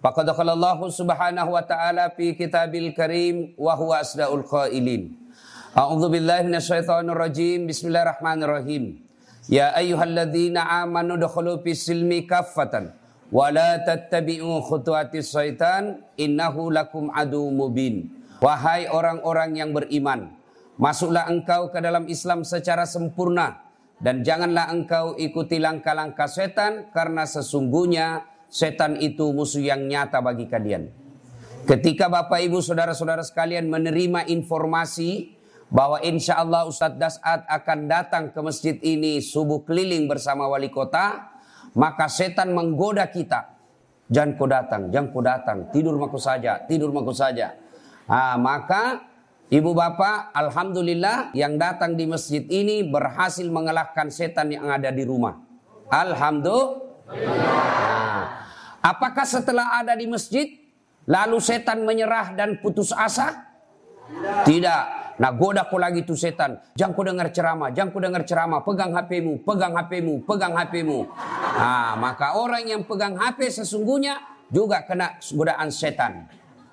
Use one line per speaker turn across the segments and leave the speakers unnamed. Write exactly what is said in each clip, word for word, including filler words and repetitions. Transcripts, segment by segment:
Faqad qala Allah Subhanahu wa ta'ala fi kitabil karim wa huwa asdaul qailin. A'udzu billahi minasyaitonir rajim. Bismillahirrahmanirrahim. Ya ayyuhalladzina amanu dukhulu fis silmi kaffatan wa la tattabi'u khutuwatis syaitan innahu lakum adu mubin. Wahai orang-orang yang beriman, masuklah engkau ke dalam Islam secara sempurna dan janganlah engkau ikuti langkah-langkah setan, karena sesungguhnya setan itu musuh yang nyata bagi kalian. Ketika Bapak Ibu saudara-saudara sekalian menerima informasi bahwa insya Allah Ustadz Das'ad akan datang ke masjid ini subuh keliling bersama wali kota, maka setan menggoda kita. Jangan kau datang, jangan kau datang, tidur maku saja, tidur maku saja. Nah, maka ibu bapak, alhamdulillah yang datang di masjid ini berhasil mengalahkan setan yang ada di rumah. Alhamdulillah. Nah, apakah setelah ada di masjid lalu setan menyerah dan putus asa? Tidak. Nah, goda kau lagi tuh setan. Jangan kau dengar ceramah, jangan kau dengar ceramah. Pegang H P-mu, pegang H P-mu, pegang H P-mu. Nah, maka orang yang pegang H P sesungguhnya juga kena godaan setan.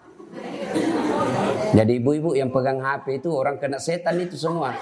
Jadi ibu-ibu yang pegang H P itu orang kena setan itu semua.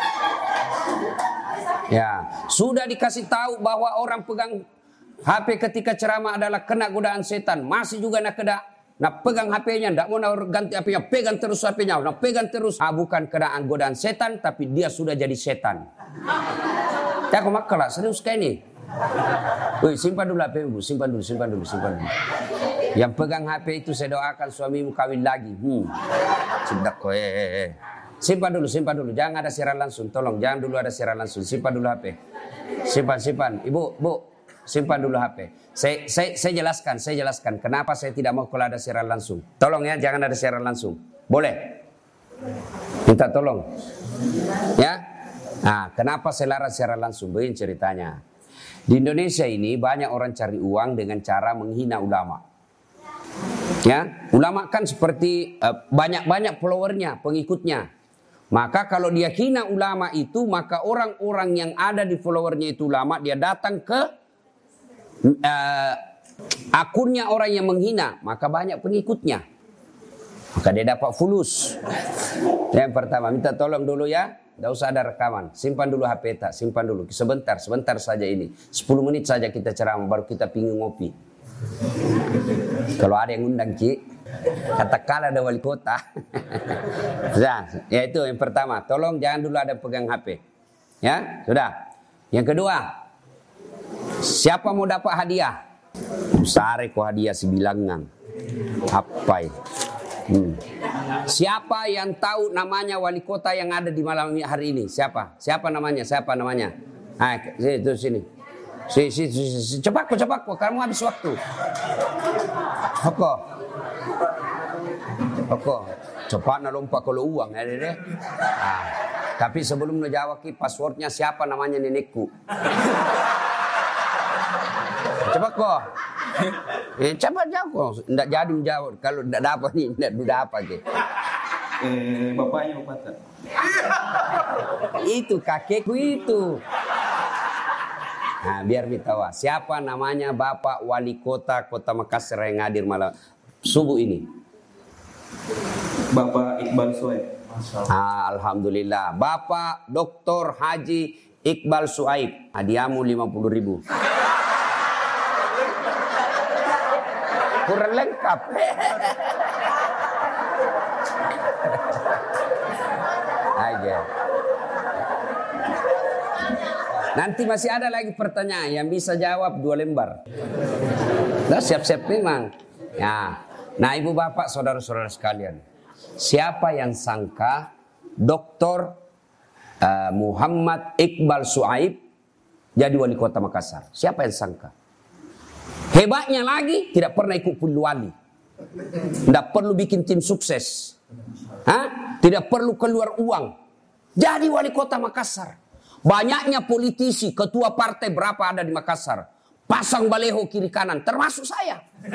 Ya, sudah dikasih tahu bahwa orang pegang H P ketika ceramah adalah kena godaan setan. Masih juga nak kena, nak pegang H P-nya, tidak mau nak ganti H P-nya, pegang terus H P-nya, nak pegang terus. Ah, bukan kena godaan setan, tapi dia sudah jadi setan. Ya, aku makalah serius kayak ini. Wih, simpan dulu H P-mu, simpan dulu, simpan dulu, simpan dulu. Yang pegang H P itu saya doakan suamimu kawin lagi. Hmm. Cedak kok. Eh, eh, eh. Simpan dulu, simpan dulu. Jangan ada siaran langsung. Tolong, jangan dulu ada siaran langsung. Simpan dulu H P. Simpan, simpan. Ibu, bu, simpan dulu H P. Saya, saya, saya jelaskan, saya jelaskan. Kenapa saya tidak mau kalau ada siaran langsung. Tolong ya, jangan ada siaran langsung. Boleh? Minta tolong. Ya? Nah, kenapa saya larang siaran langsung? Begini ceritanya. Di Indonesia ini banyak orang cari uang dengan cara menghina ulama. Ya, ulama kan seperti uh, banyak-banyak followernya, pengikutnya. Maka kalau dia hina ulama itu, maka orang-orang yang ada di followernya itu ulama, dia datang ke uh, akunnya orang yang menghina, maka banyak pengikutnya. Maka dia dapat fulus. Yang pertama, minta tolong dulu ya. Tidak usah ada rekaman. Simpan dulu H P tak, simpan dulu. Sebentar, sebentar saja ini. sepuluh menit saja kita ceramah, baru kita pingin ngopi. Kalau ada yang undang Ki, katakanlah ada wali kota. Sudah, ya itu yang pertama. Tolong jangan dulu ada pegang H P. Ya, sudah. Yang kedua, siapa mau dapat hadiah? Sare ko hadiah sebilangan. Apa ini? Hmm. Siapa yang tahu namanya wali kota yang ada di malam hari ini? Siapa? Siapa namanya? Siapa namanya? Ah, itu sini. Si, si, si, si, cepat kok, cepat kok, kamu habis waktu. Apa? Apa? Cepat nak lompat kalau uang ya deh. Nah, tapi sebelum menjawab ki passwordnya siapa namanya nenekku. Cepat kok. Eh, cepat jawab kok. Tidak jadi menjawab. Kalau tidak dapat nih, tidak dapat ki.
Eh, bapaknya bapak.
Itu kakekku itu. Nah, biar kita tahu siapa namanya Bapak Wali Kota Kota Makassar yang hadir malam subuh ini.
Bapak Iqbal Suaib.
Ah, alhamdulillah. Bapak Doktor Haji Iqbal Suaib. Hadiahmu lima puluh ribu. Kurang lengkap. Aja. Nanti masih ada lagi pertanyaan yang bisa jawab dua lembar. Nah, siap-siap memang. Ya. Nah, ibu bapak, saudara-saudara sekalian, siapa yang sangka Doktor uh, Muhammad Iqbal Suaib jadi wali kota Makassar? Siapa yang sangka? Hebatnya lagi tidak pernah ikut puluh wali, tidak perlu bikin tim sukses, Hah? Tidak perlu keluar uang, jadi wali kota Makassar. Banyaknya politisi, ketua partai berapa ada di Makassar, pasang baleho kiri kanan, termasuk saya.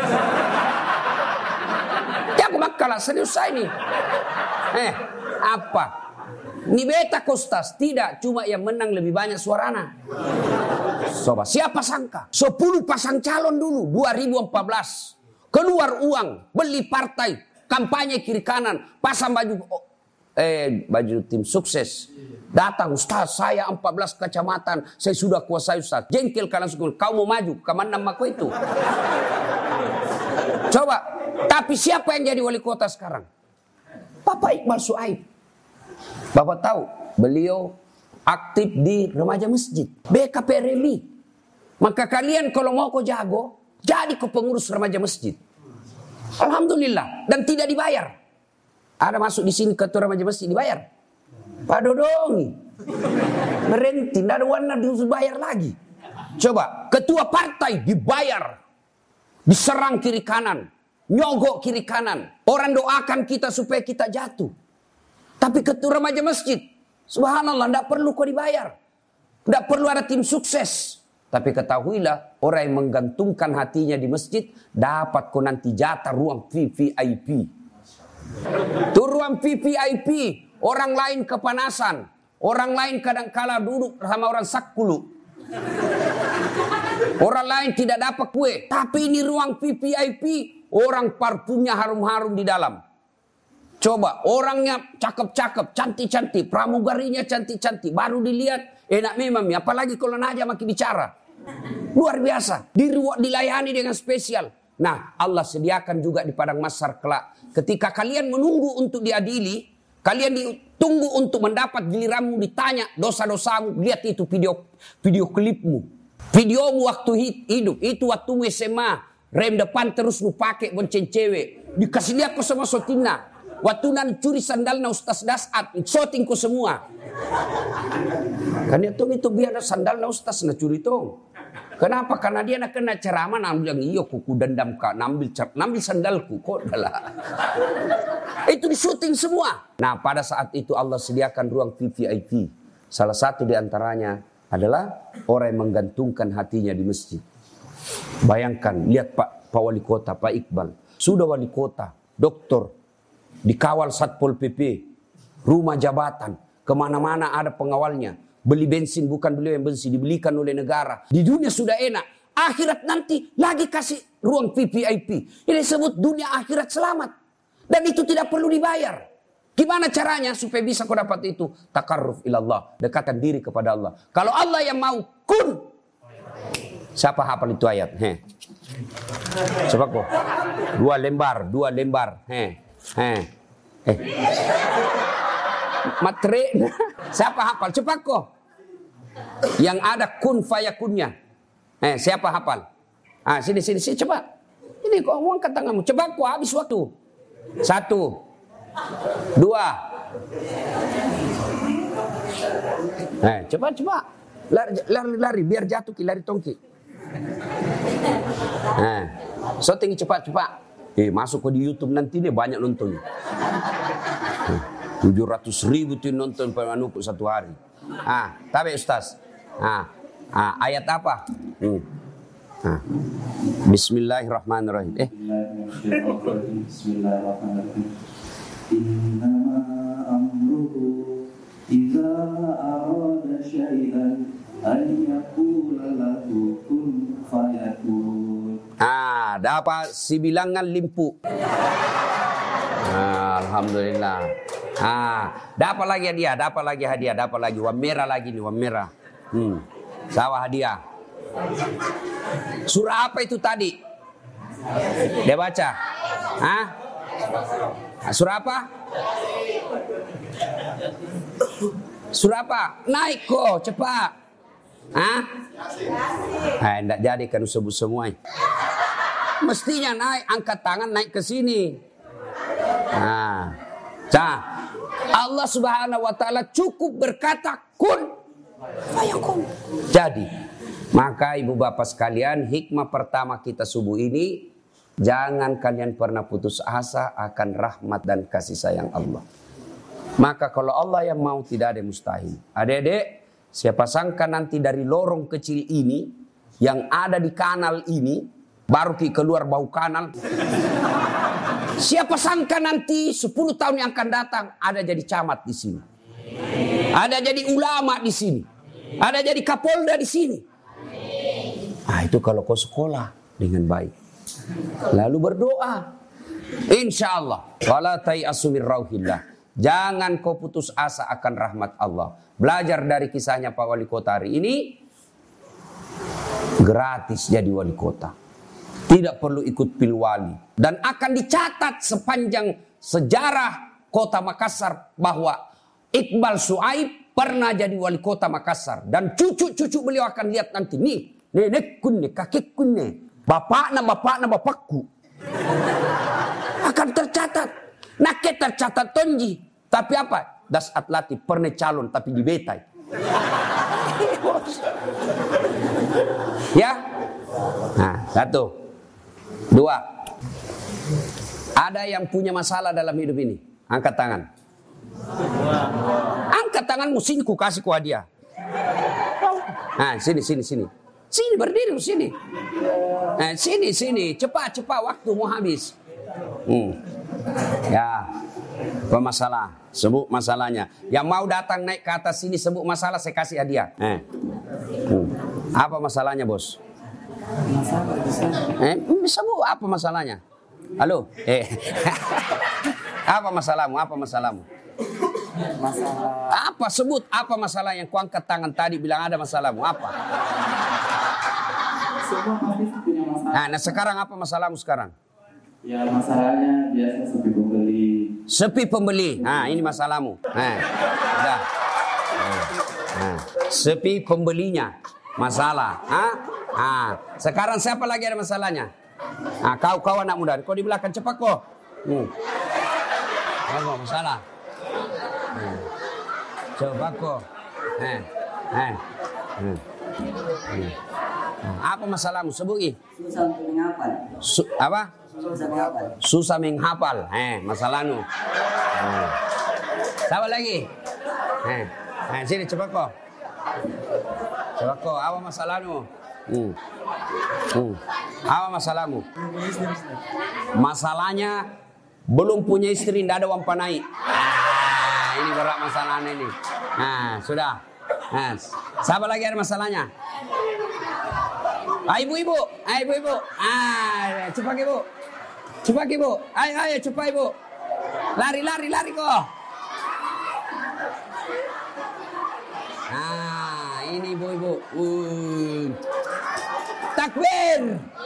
Ya aku makalah serius saya ini. Eh, apa? Ini beta kostas, tidak, cuma yang menang lebih banyak suarana. Coba, siapa sangka? sepuluh pasang calon dulu, dua ribu empat belas. Keluar uang, beli partai, kampanye kiri kanan, pasang baju eh baju tim sukses. Datang, Ustaz, saya empat belas kecamatan, saya sudah kuasai Ustaz. Jengkel kalian langsung, kau mau maju, kemana mako itu? Coba, tapi siapa yang jadi wali kota sekarang? Bapak Iqbal Suaib. Bapak tahu, beliau aktif di remaja masjid, B K P R M I. Maka kalian kalau mau kau jago, jadi kau pengurus remaja masjid. Alhamdulillah, dan tidak dibayar. Ada masuk di sini ketua remaja masjid dibayar. Pak Dodongi berhenti, tidak ada warna dibayar lagi. Coba, ketua partai dibayar, diserang kiri kanan, nyogok kiri kanan. Orang doakan kita supaya kita jatuh. Tapi ketua remaja masjid, subhanallah, tidak perlu kau dibayar. Tidak perlu ada tim sukses. Tapi ketahuilah, orang yang menggantungkan hatinya di masjid, dapat kau nanti jatah ruang V V I P. Itu ruang V V I P. Orang lain kepanasan. Orang lain kadang-kala duduk sama orang sakulu. Orang lain tidak dapat kue. Tapi ini ruang V V I P. Orang parfumnya harum-harum di dalam. Coba, orangnya cakep-cakep, cantik-cantik. Pramugarinya cantik-cantik. Baru dilihat, enak memang. Apalagi kalau Naja makin bicara. Luar biasa. Dilayani dengan spesial. Nah, Allah sediakan juga di padang mahsyar kelak. Ketika kalian menunggu untuk diadili, kalian ditunggu untuk mendapat giliranmu ditanya dosa-dosamu. Lihat itu video video klipmu. Videomu waktu hidup. Itu waktu S M A. Rem depan terus lu pakai bonceng cewek. Dikasih lihat kau sama Sotina. Waktu nan curi sandalnya Ustaz Dasat. Shooting kau semua. Kan itu itu biar sandalnya Ustaz na curi itu. Kenapa? Karena dia nak kena ceramah, nambil yang iyo kuku dendam kak, nambil nambil sandalku kok adalah. Itu di syuting semua. Nah, pada saat itu Allah sediakan ruang V V I P. Salah satu di antaranya adalah orang yang menggantungkan hatinya di masjid. Bayangkan, lihat Pak, Pak Wali Kota, Pak Iqbal. Sudah wali kota, doktor, dikawal Satpol P P, rumah jabatan, kemana-mana ada pengawalnya. Beli bensin bukan beliau yang bensin, dibelikan oleh negara. Di dunia sudah enak. Akhirat nanti lagi kasih ruang V V I P. Ini disebut dunia akhirat selamat. Dan itu tidak perlu dibayar. Gimana caranya supaya bisa kau dapat itu? Takarruf ilallah. Dekatkan diri kepada Allah. Kalau Allah yang mau kun. Siapa hafal itu ayat? He. Coba kok. Dua lembar, dua lembar. He. He. Eh. Matre. Siapa hafal? Cepat kok. Yang ada kun fayakunnya. Eh, siapa hafal? Ah, sini sini sini cepat. Ini kok ngomong ke tanganmu. Cepat kok, habis waktu. Satu. Dua. Eh, cepat cepat. Lari lari, lari biar jatuh ki lari tongki. Eh, syuting cepat cepat. Eh, masuk ke di YouTube nanti nih banyak nonton. tujuh ratus ribu tuh nonton pemanupuk satu hari. Ah, tapi Ustaz. Ah, ah ayat apa? Hmm. Ah. Bismillahirrahmanirrahim. Eh.
Bismillahirrahmanirrahim. Innama amruhu idza arada syai'an an yaqula lahu kun fayakun.
Ah, dapat si bilangan limpu. Ah, alhamdulillah. Ah, dapat lagi hadiah, dapat lagi hadiah, dapat lagi warna merah lagi nih, warna merah. Hmm. Sawah hadiah. Surah apa itu tadi? Dia baca. Hah? Surah apa? Surah apa? Naik kok, cepat. Hah? Ah, enggak jadi kan sebut semua. Mestinya naik, angkat tangan naik ke sini. Nah, nah, Allah Subhanahu wa taala cukup berkata kun fayakun. Jadi, maka ibu bapak sekalian, hikmah pertama kita subuh ini, jangan kalian pernah putus asa akan rahmat dan kasih sayang Allah. Maka kalau Allah yang mau, tidak ada yang mustahil. Adik-adik, siapa sangka nanti dari lorong kecil ini yang ada di kanal ini baru keluar bau kanal. Siapa sangka nanti sepuluh tahun yang akan datang ada jadi camat di sini. Ada jadi ulama di sini. Ada jadi kapolda di sini. Ah, itu kalau kau sekolah dengan baik. Lalu berdoa. Insya Allah. Wala tai'asu min rauhillah. Jangan kau putus asa akan rahmat Allah. Belajar dari kisahnya Pak Wali Kota hari ini. Gratis jadi wali kota. Tidak perlu ikut pilwali. Dan akan dicatat sepanjang sejarah kota Makassar bahwa Iqbal Suaib pernah jadi wali kota Makassar. Dan cucu-cucu beliau akan lihat nanti. Nih, nenekku nih, kakekku nih. Bapakna, bapakna, bapakku. Akan tercatat. Nah, kita tercatat tonji. Tapi apa? Das Atlati pernah calon tapi dibetai. Ya. Nah, satu. Dua. Ada yang punya masalah dalam hidup ini? Angkat tangan. Angkat tanganmu, sini ku kasih ku hadiah. Nah, sini, sini, sini. Sini, berdiri sini. Nah, sini, sini. Cepat, cepat. Waktu mau habis. Hmm. Ya. Apa masalah? Sebut masalahnya. Yang mau datang naik ke atas sini sebut masalah, saya kasih hadiah. Eh. Hmm. Apa masalahnya, bos? Eh, sebut apa masalahnya? Halo? Eh. Apa masalahmu? Apa masalahmu? Masalah. Apa sebut apa masalah yang kuangkat tangan tadi bilang ada masalahmu? Apa?
Semua pasti punya masalah.
Nah, nah sekarang apa masalahmu sekarang?
Ya masalahnya biasa sepi pembeli.
Sepi pembeli. Nah, ini masalahmu. Nah, udah. Nah, sepi pembelinya. Masalah. Hah? Nah, sekarang siapa lagi ada masalahnya? Nah, kau kau anak muda. Kau di belakang cepat kok. Hmm. Apa masalah? Hmm. Coba kok. Eh. Eh. Hmm. Hmm. Apa masalahmu? Sebut.
Susah menghafal.
Su- apa?
Susah menghafal.
Susah menghafal. Eh, masalahmu. Hmm. Siapa lagi? Eh. Eh, sini cepat kok. Cepat kok. Apa masalahmu? Hmm. Hmm. Apa masalahmu? Masalahnya belum punya istri, tidak ada uang panai. Ah, ini berat masalahnya ini. Nah, sudah. Nah, siapa lagi ada masalahnya? Ah, ibu-ibu, ah, ibu-ibu, ah, cepat ibu, cepat ibu, ayo, ayo, cepat ibu, lari, lari, lari kok. Nah, ini ibu-ibu, uh. Takbir,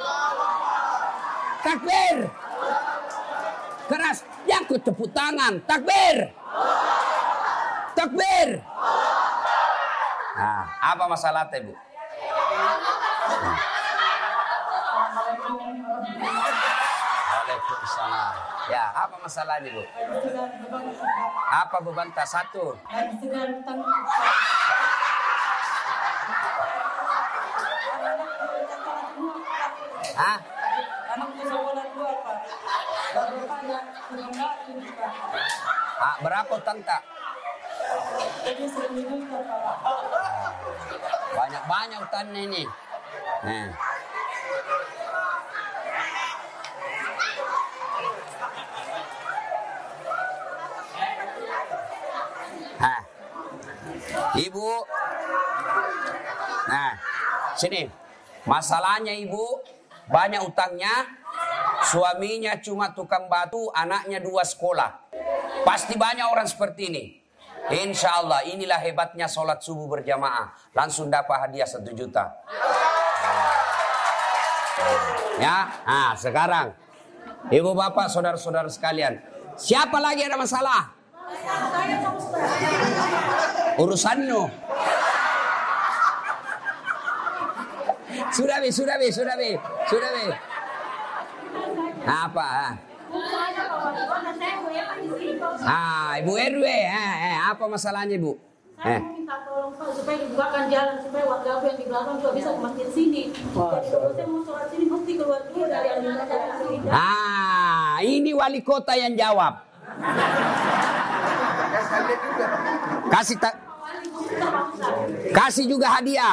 takbir, keras, yang ku tepuk tangan, takbir, takbir. Nah, apa masalah ibu? Waalaikumsalam. Ya, apa masalahnya, Bu? Apa beban tas satu? Hah? Ah, berapa tangka? Banyak-banyak hutannya ini. Nah. Hah. Ibu. Nah, sini. Masalahnya ibu banyak utangnya. Suaminya cuma tukang batu, anaknya dua sekolah. Pasti banyak orang seperti ini. Insya Allah inilah hebatnya sholat subuh berjamaah. Langsung dapat hadiah satu juta. Ya, nah sekarang ibu bapak saudara-saudara sekalian, siapa lagi ada masalah? Urusanmu. Sudah bi, sudah bi, sudah bi, sudah bi. Apa? Ah, Ibu R W, eh, eh, apa masalahnya Ibu?
Saya
Eh.
mau minta tolong Pak supaya dibukakan jalan supaya warga yang di belakang juga bisa ke masjid sini. Jadi kalau saya mau sholat sini mesti keluar dulu dari aliran jalan sini.
Ah, ini wali kota yang jawab. Kasih tak, kasih juga hadiah.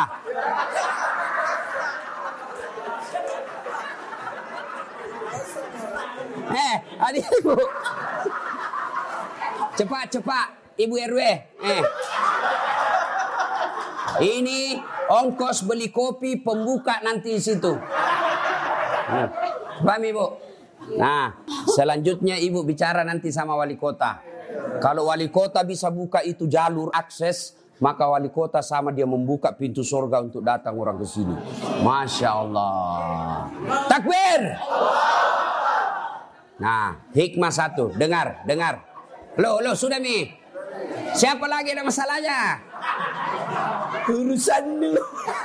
Eh, hadiah Ibu. Cepat, cepat, Ibu R W. Eh. Ini ongkos beli kopi pembuka nanti di situ. Hmm. Paham Ibu? Nah, selanjutnya Ibu bicara nanti sama wali kota. Kalau wali kota bisa buka itu jalur akses, maka wali kota sama dia membuka pintu surga untuk datang orang ke sini. Masya Allah. Takbir. Nah, hikmah satu. Dengar, dengar. Loh, loh, sudah Mi. Siapa lagi ada masalahnya? Urusan dulu.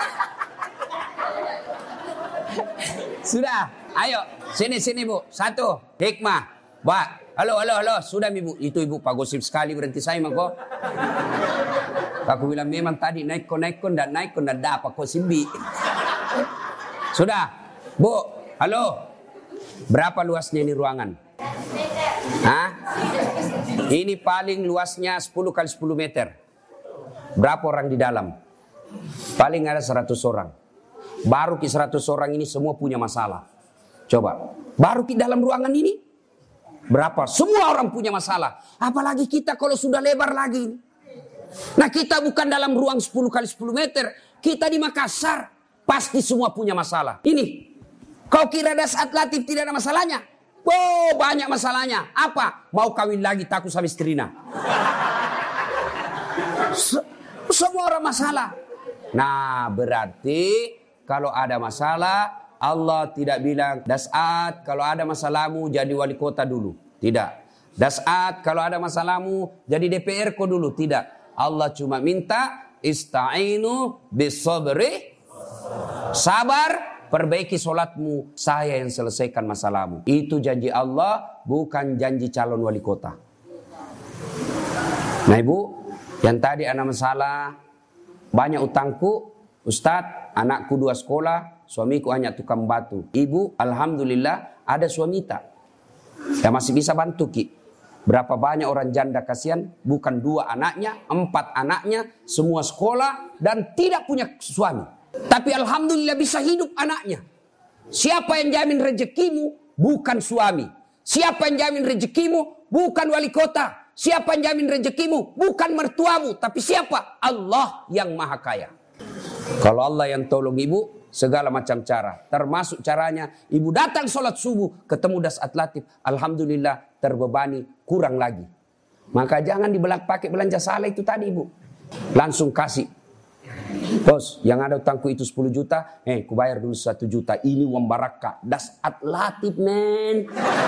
Sudah, ayo. Sini, sini Bu. Satu, hikmah. Mbak, halo, halo, halo. Sudah Mi Bu. Itu Ibu, Pak Gosip sekali berhenti saya mah kok. Aku bilang memang tadi naik ko naik ko dan naik ko dan dapat ko simbi. Sudah, Bu. Halo. Berapa luasnya ini ruangan? Hah? Ini paling luasnya sepuluh kali sepuluh meter. Berapa orang di dalam? Paling ada seratus orang. Baru ke seratus orang ini semua punya masalah. Coba. Baru di dalam ruangan ini. Berapa? Semua orang punya masalah. Apalagi kita kalau sudah lebar lagi. Nah kita bukan dalam ruang sepuluh kali sepuluh meter. Kita di Makassar. Pasti semua punya masalah. Ini. Kau kira Das Atlatif tidak ada masalahnya? Oh banyak masalahnya. Apa? Mau kawin lagi takut sama istrina. Se- semua orang masalah. Nah berarti kalau ada masalah Allah tidak bilang Dasat kalau ada masalahmu jadi wali kota dulu. Tidak. Dasat kalau ada masalahmu jadi D P R ko dulu. Tidak. Allah cuma minta ista'inu bisabri. Sabar. Perbaiki solatmu, saya yang selesaikan masalahmu. Itu janji Allah, bukan janji calon wali kota. Nah Ibu, yang tadi ada masalah, banyak utangku, Ustadz, anakku dua sekolah, suamiku hanya tukang batu. Ibu, alhamdulillah ada suami tak. Ya masih bisa bantu Ki. Berapa banyak orang janda kasihan, bukan dua anaknya, empat anaknya, semua sekolah dan tidak punya suami. Tapi alhamdulillah bisa hidup anaknya. Siapa yang jamin rezekimu? Bukan suami. Siapa yang jamin rezekimu? Bukan wali kota. Siapa yang jamin rezekimu? Bukan mertuamu. Tapi siapa? Allah yang maha kaya. Kalau Allah yang tolong Ibu, segala macam cara. Termasuk caranya, Ibu datang sholat subuh, ketemu Das Atlatif. Alhamdulillah terbebani, kurang lagi. Maka jangan dibelak pakai belanja salah itu tadi Ibu. Langsung kasih. Bos, yang ada utangku itu sepuluh juta, eh, ku bayar dulu satu juta. Ini uang barakah. Das Atlatif, men.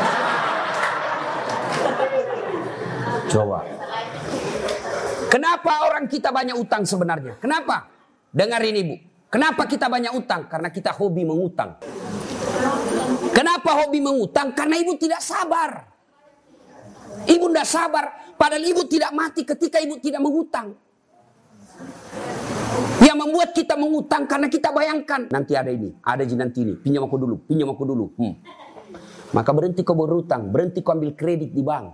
Coba. Kenapa orang kita banyak utang sebenarnya? Kenapa? Dengar ini, Bu. Kenapa kita banyak utang? Karena kita hobi mengutang. Kenapa hobi mengutang? Karena Ibu tidak sabar. Ibu tidak sabar. Padahal Ibu tidak mati ketika Ibu tidak mengutang. Yang membuat kita mengutang karena kita bayangkan nanti ada ini, ada ji nanti ini, pinjam aku dulu, pinjam aku dulu. Hmm. Maka berhenti kau berutang, berhenti kau ambil kredit di bank.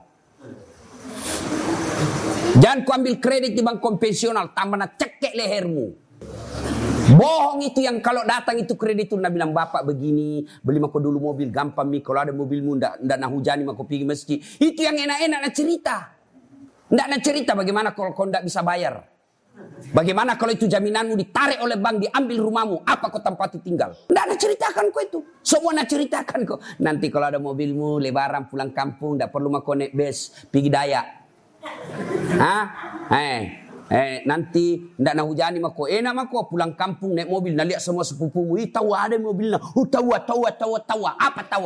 Jangan kau ambil kredit di bank konvensional, tambah nak cekek lehermu. Bohong itu yang kalau datang itu kredit itu nak bilang bapak begini, beli aku dulu mobil gampang mi, kalau ada mobilmu ndak ndak nak hujani aku pergi meski. Itu yang enak-enak nak cerita. Ndak nak cerita bagaimana kalau kau ndak bisa bayar. Bagaimana kalau itu jaminanmu ditarik oleh bank, diambil rumahmu, apa kau tempati tinggal? Tidak ada ceritakan kau itu. Semua nak ceritakan kau. Nanti kalau ada mobilmu, lebaran pulang kampung, tidak perlu mau naik bus, pergi Dayak. Hah? Eh, eh, nanti tidak nak hujani mako. Enak mako pulang kampung naik mobil, nak lihat semua sepupumu. Ih, tahu ada mobilnya. Oh, tahu, tahu, tahu, tahu. Apa tahu?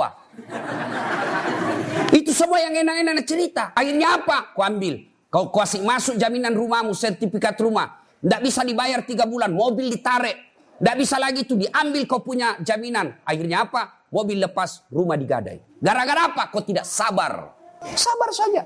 Itu semua yang enak-enak nak cerita. Akhirnya apa? Kau ambil. Kau kasih masuk jaminan rumahmu, sertifikat rumah. Tidak bisa dibayar tiga bulan, mobil ditarik. Tidak bisa lagi itu diambil kau punya jaminan. Akhirnya apa? Mobil lepas, rumah digadai. Gara-gara apa? Kau tidak sabar. Sabar saja.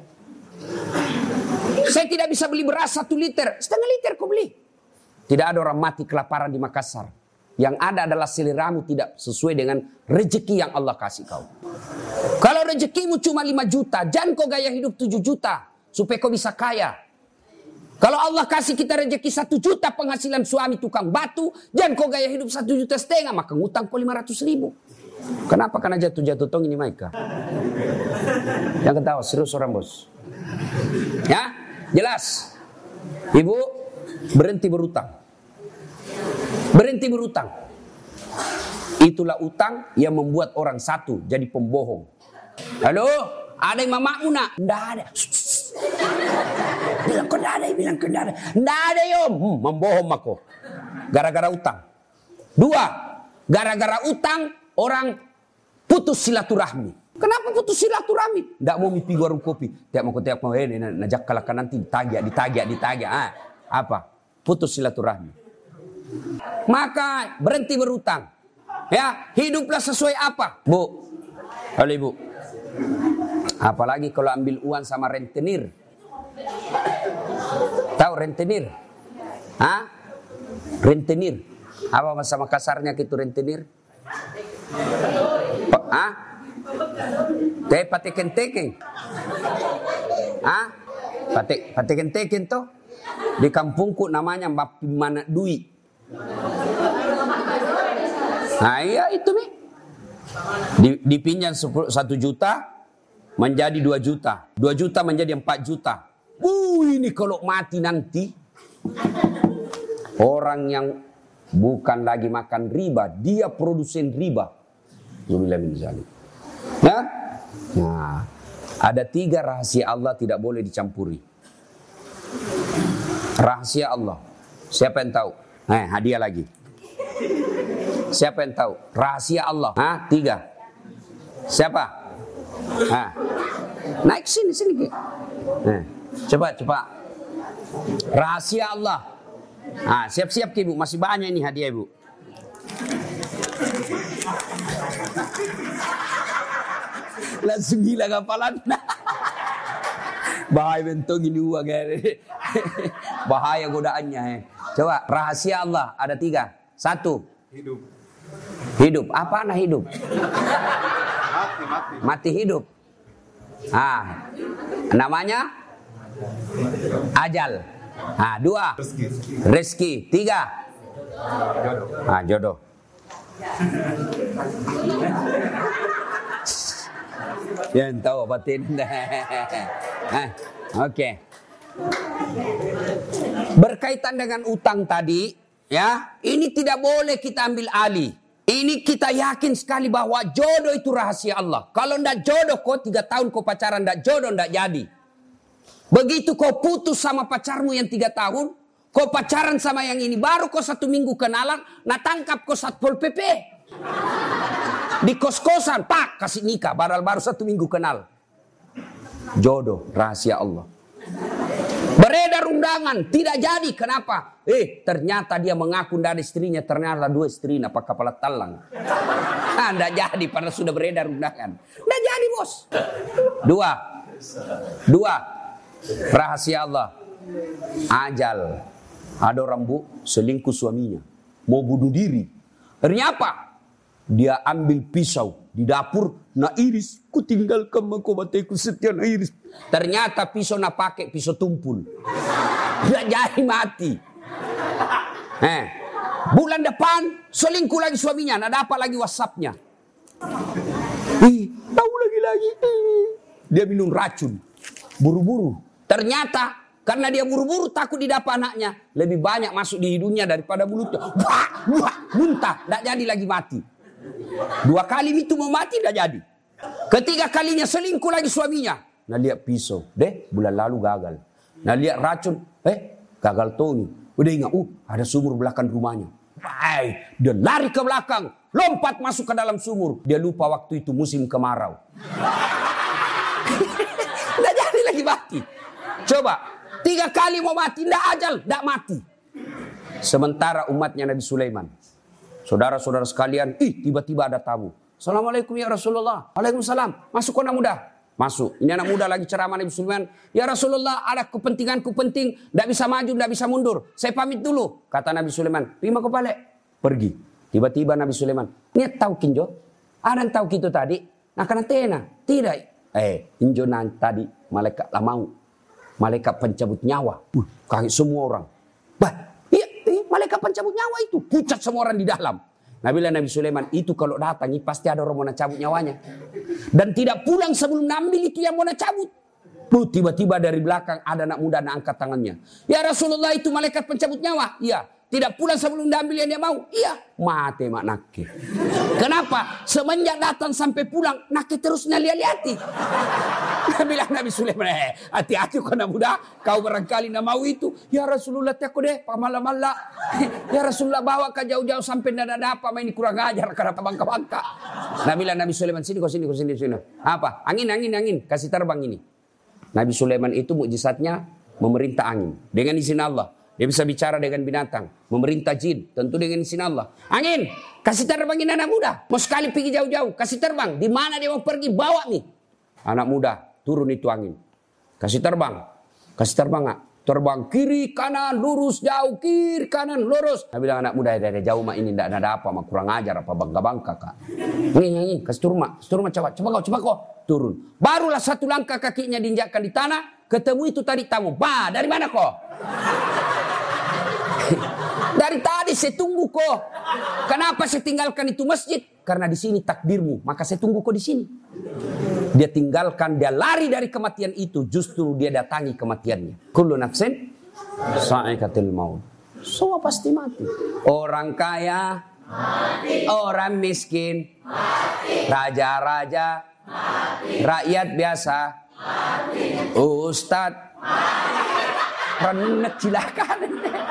Saya tidak bisa beli beras satu liter. Setengah liter kau beli. Tidak ada orang mati kelaparan di Makassar. Yang ada adalah seleramu tidak sesuai dengan rezeki yang Allah kasih kau. Kalau rezekimu cuma lima juta, jangan kau gaya hidup tujuh juta. Supaya kau bisa kaya. Kalau Allah kasih kita rezeki satu juta penghasilan suami tukang batu, jangan kau gaya hidup satu juta setengah, maka ngutang kau lima ratus ribu. Kenapa? Karena jatuh-jatuh tong ini Maika. Yang ketawa serius orang bos. Ya, jelas. Ibu berhenti berutang. Berhenti berutang. Itulah utang yang membuat orang satu jadi pembohong. Halo, ada yang mamamu nak? Nggak ada. Bilang kau nggak ada, bilang kau nggak ada. Nggak ada yom. Hmm, membohong aku. Gara-gara utang. Dua, gara-gara utang orang putus silaturahmi. Kenapa putus silaturahmi? Nggak mau mipi warung kopi. Tiap mau tiap mau ini najak kalahkan nanti ditagih, ditagih, ditagih. Ah, apa? Putus silaturahmi. Maka berhenti berutang. Ya, hiduplah sesuai apa? Bu. Halo Ibu. Apalagi kalau ambil uang sama rentenir. Tahu rentenir? Hah? Rentenir. Apa bahasa kasarnya gitu rentenir? Hah? Teh patiken-teken. Hah? Patik patiken-teken tuh di kampungku namanya Mbak Mana Dui. Nah iya itu nih. Dipinjam satu juta menjadi dua juta. Dua juta menjadi empat juta. Uh, ini kalau mati nanti. Orang yang bukan lagi makan riba. Dia produsen riba. Ya? Nah, ada tiga rahasia Allah tidak boleh dicampuri. Rahasia Allah. Siapa yang tahu? Eh, hadiah lagi. Siapa yang tahu? Rahasia Allah. Hah? Tiga. Siapa? Hah? Naik sini, sini. Eh, coba, coba. Rahasia Allah. Ah, siap-siap Ibu, masih banyak ini hadiah Ibu. Langsung gila kapalan. Bahaya bentuk ini uang ya. Bahaya godaannya ya. Coba rahasia Allah ada tiga. Satu. Hidup. Hidup. Apa anak hidup? Mati, mati. Mati hidup. Ah. Namanya? Ajal. Ah, dua. Rezeki. Rezeki. Tiga. Jodoh. Ah, jodoh. Yang tahu batin. Ah, oke. Berkaitan dengan utang tadi, ya, ini tidak boleh kita ambil alih. Ini kita yakin sekali bahwa jodoh itu rahasia Allah. Kalau ndak jodoh kau tiga tahun kau pacaran ndak jodoh ndak jadi. Begitu kau putus sama pacarmu yang tiga tahun, kau pacaran sama yang ini baru kau satu minggu kenalan, nah tangkap kau Satpol P P. Di kos-kosan, pak kasih nikah, padahal baru satu minggu kenal. Jodoh rahasia Allah. Beredar undangan, tidak jadi. Kenapa? Eh, ternyata dia mengaku dari istrinya, ternyata dua istrinya, apa kepala talang. Nah, tidak jadi, padahal sudah beredar undangan. Tidak jadi, bos. Dua. Dua. Rahasia Allah. Ajal. Ada orang bu, selingkuh suaminya. Mau bunuh diri. Ternyata dia ambil pisau di dapur, na iris, ku tinggalkan mengkobateku setia na iris. Ternyata pisau na pakai pisau tumpul. Dia jadi mati. Eh, bulan depan selingkuh lagi suaminya, nah dapat lagi WhatsAppnya. Ih, tahu lagi-lagi. Dia minum racun, buru-buru. Ternyata karena dia buru-buru takut didapat anaknya, lebih banyak masuk di hidungnya daripada mulutnya. Wah, wah, muntah, tidak jadi lagi mati. Dua kali itu mau mati dah jadi. Ketiga kalinya selingkuh lagi suaminya. Nah lihat pisau, deh bulan lalu gagal. Nah lihat racun, eh gagal Tony. Udah ingat, uh ada sumur belakang rumahnya. Hai, dia lari ke belakang, lompat masuk ke dalam sumur. Dia lupa waktu itu musim kemarau. Nggak jadi lagi mati. Coba, tiga kali mau mati, nggak ajal, nggak mati. Sementara umatnya Nabi Sulaiman. Saudara-saudara sekalian, ih tiba-tiba ada tamu. Assalamualaikum ya Rasulullah. Waalaikumsalam. Masuk anak muda. Masuk. Ini anak muda lagi ceramah Nabi Sulaiman. Ya Rasulullah, ada kepentinganku penting. Tidak bisa maju, tidak bisa mundur. Saya pamit dulu. Kata Nabi Sulaiman. Terima ke balik. Pergi. Tiba-tiba Nabi Sulaiman. Ini tahu kinjo? Ada yang tahu gitu tadi? Nah karena tena. Tidak. Eh, kinjo nanti tadi. Malaikat lamau. Malaikat pencabut nyawa. Uh, kaget semua orang. Bah. Malaikat pencabut nyawa itu pucat semua orang di dalam. Nah bila Nabi Sulaiman itu kalau datang pasti ada orang mau cabut nyawanya. Dan tidak pulang sebelum ambil itu yang mau cabut. Tiba-tiba dari belakang ada anak muda yang angkat tangannya. Ya Rasulullah itu malaikat pencabut nyawa. Iya. Tidak pulang sebelum diambil yang dia mau. Iya, mati mak Nake. Kenapa? Semenjak datang sampai pulang, Nake terus lihat-lihati. Dia bilang Nabi Sulaiman, eh, hati-hati kau nak muda, kau barangkali nak mau itu. Ya Rasulullah, aku deh, pamala-mala. Ya Rasulullah, bawa ke jauh-jauh sampai tidak ada apa, ini kurang ajar karena bangka-bangka. Nabi bilang Nabi Sulaiman, sini kau sini kau sini sini. Apa? Angin angin angin, kasih terbang ini. Nabi Sulaiman itu mukjizatnya memerintah angin dengan izin Allah. Dia bisa bicara dengan binatang, memerintah jin, tentu dengan izin Allah. Angin, kasih terbangin anak muda. Mau sekali pergi jauh-jauh, kasih terbang. Di mana dia mau pergi, bawa nih. Anak muda, turun itu angin. Kasih terbang, kasih terbang gak? Terbang kiri, kanan, lurus, jauh, kiri, kanan, lurus. Dia bilang anak muda, dari jauh mak ini, tidak ada apa, mak kurang ajar, apa bangga-bangga kak. Ini, ini, kasih turun mak, kasih turun mak, coba, coba kau, coba kau. Turun. Barulah satu langkah kakinya diinjakkan di tanah, ketemu itu tadi tamu. Bah, dari mana kau? Dari tadi saya tunggu kok. Kenapa saya tinggalkan itu masjid? Karena di sini takdirmu, maka saya tunggu kok di sini. Dia tinggalkan, dia lari dari kematian itu, justru dia datangi kematiannya. Kullu nafsin sa'iqatul maut. Semua pasti mati. Orang kaya mati, orang miskin mati, raja-raja mati, rakyat biasa mati, ustadz mati. Renek silakan.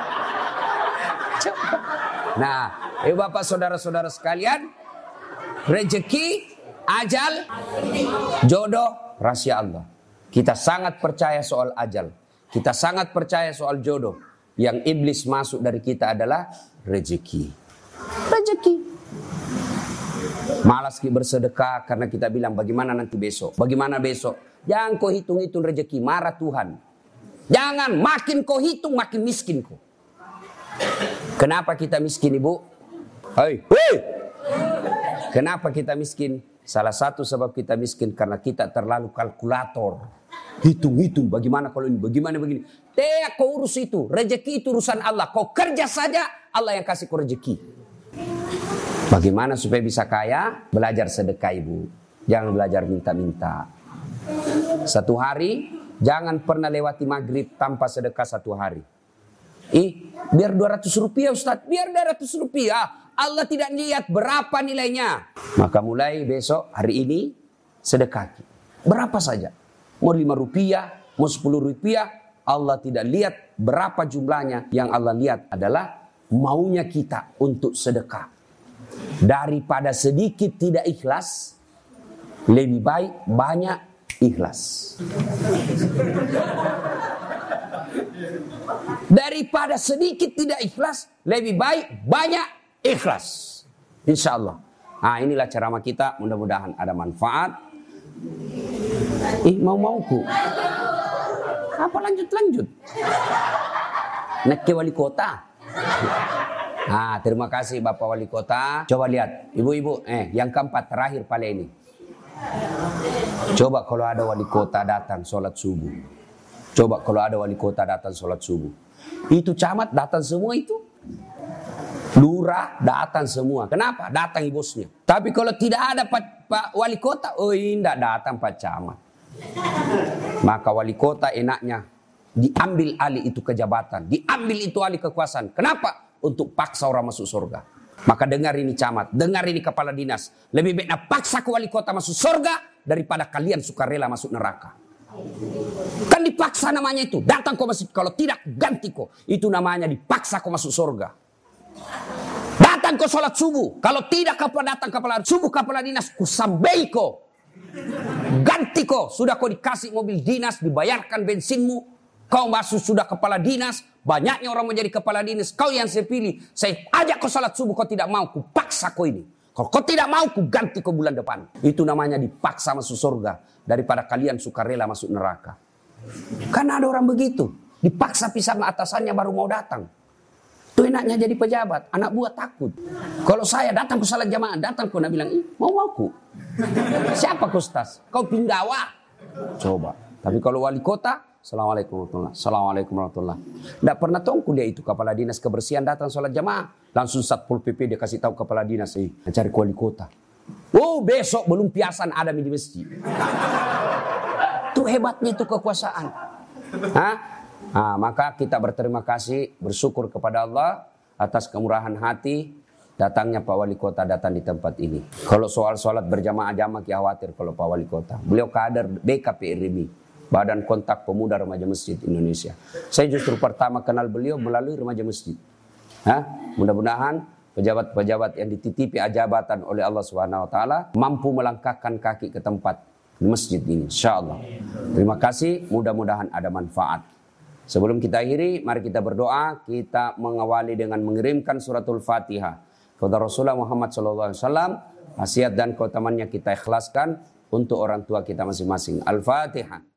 Nah, eh bapak saudara-saudara sekalian, rezeki, ajal, jodoh, rahasia Allah. Kita sangat percaya soal ajal. Kita sangat percaya soal jodoh. Yang iblis masuk dari kita adalah rezeki. Rezeki. Malas kita bersedekah karena kita bilang bagaimana nanti besok. Bagaimana besok? Jangan kau hitung-hitung rezeki, marah Tuhan. Jangan, makin kau hitung makin miskin kau. Kenapa kita miskin ibu? Hei, hei. Kenapa kita miskin? Salah satu sebab kita miskin karena kita terlalu kalkulator. Hitung-hitung bagaimana kalau ini, bagaimana begini. Tidak kau urus itu. Rezeki itu urusan Allah. Kau kerja saja, Allah yang kasih kau rezeki. Bagaimana supaya bisa kaya? Belajar sedekah ibu. Jangan belajar minta-minta. Satu hari, jangan pernah lewati maghrib tanpa sedekah satu hari. Ih, biar dua ratus rupiah Ustaz, biar dua ratus rupiah. Allah tidak lihat berapa nilainya. Maka mulai besok, hari ini, sedekah. Berapa saja. Mau lima rupiah, mau sepuluh rupiah. Allah tidak lihat berapa jumlahnya. Yang Allah lihat adalah maunya kita untuk sedekah. Daripada sedikit tidak ikhlas, lebih baik banyak ikhlas. Daripada sedikit tidak ikhlas, lebih baik banyak ikhlas. Insya Allah. Nah, inilah ceramah kita. Mudah-mudahan ada manfaat. Ih, mau-mauku. Apa lanjut-lanjut? Nak ke wali kota. Nah, terima kasih Bapak Wali Kota. Coba lihat, ibu-ibu. Eh, yang keempat terakhir pada ini. Coba kalau ada wali kota datang sholat subuh. Coba kalau ada wali kota datang sholat subuh. Itu camat datang semua itu. Lurah datang semua. Kenapa? Datang bosnya. Tapi kalau tidak ada Pak, Pak Wali Kota, oh tidak datang Pak Camat. Maka wali kota enaknya diambil alih itu kejabatan. Diambil itu alih kekuasaan. Kenapa? Untuk paksa orang masuk surga. Maka dengar ini camat, dengar ini kepala dinas. Lebih baik nak paksa ke wali kota masuk surga daripada kalian sukarela masuk neraka. Kan dipaksa namanya itu. Datang kau masuk, kalau tidak ganti kau. Itu namanya dipaksa kau masuk surga. Datang kau sholat subuh. Kalau tidak kau datang kepala subuh kepala dinas, ku sambai kau. Ganti kau. Sudah kau dikasih mobil dinas, dibayarkan bensinmu. Kau masuk sudah kepala dinas. Banyaknya orang menjadi kepala dinas. Kau yang saya pilih. Saya ajak kau sholat subuh. Kau tidak mau. Ku paksa kau ini. Kalau kau tidak mau. Ku ganti kau bulan depan. Itu namanya dipaksa masuk surga. Daripada kalian sukarela masuk neraka. Karena ada orang begitu. Dipaksa pisah sama atasannya baru mau datang. Itu enaknya jadi pejabat. Anak buah takut. Kalau saya datang ke salat jamaah. Datang kau nak bilang. Mau mau ku. Siapa kau Ustaz? Kau pinggawa. Coba. Tapi kalau wali kota. Assalamualaikum warahmatullahi wabarakatuh. Assalamualaikum warahmatullahi wabarakatuh. Tidak pernah tongku dia itu kepala dinas kebersihan datang sholat jamaah. Langsung Satpol P P dia kasih tahu kepala dinas. Eh, cari wali kota. Oh besok belum piasan ada di masjid. Itu hebatnya itu kekuasaan. Hah? Nah, maka kita berterima kasih, bersyukur kepada Allah atas kemurahan hati datangnya Pak Wali Kota datang di tempat ini. Kalau soal sholat berjamaah jamaah ki khawatir kalau Pak Wali Kota. Beliau kader B K P R I M I, Badan Kontak Pemuda Remaja Masjid Indonesia. Saya justru pertama kenal beliau melalui remaja masjid. Hah? Mudah-mudahan pejabat-pejabat yang dititipi jabatan oleh Allah Subhanahu wa taala mampu melangkahkan kaki ke tempat di masjid ini, insyaallah. Terima kasih, mudah-mudahan ada manfaat. Sebelum kita akhiri, mari kita berdoa. Kita mengawali dengan mengirimkan suratul Fatihah kepada Rasulullah Muhammad shallallahu alaihi wasallam. Wasiat dan keutamannya kita ikhlaskan untuk orang tua kita masing-masing. Al-Fatihah.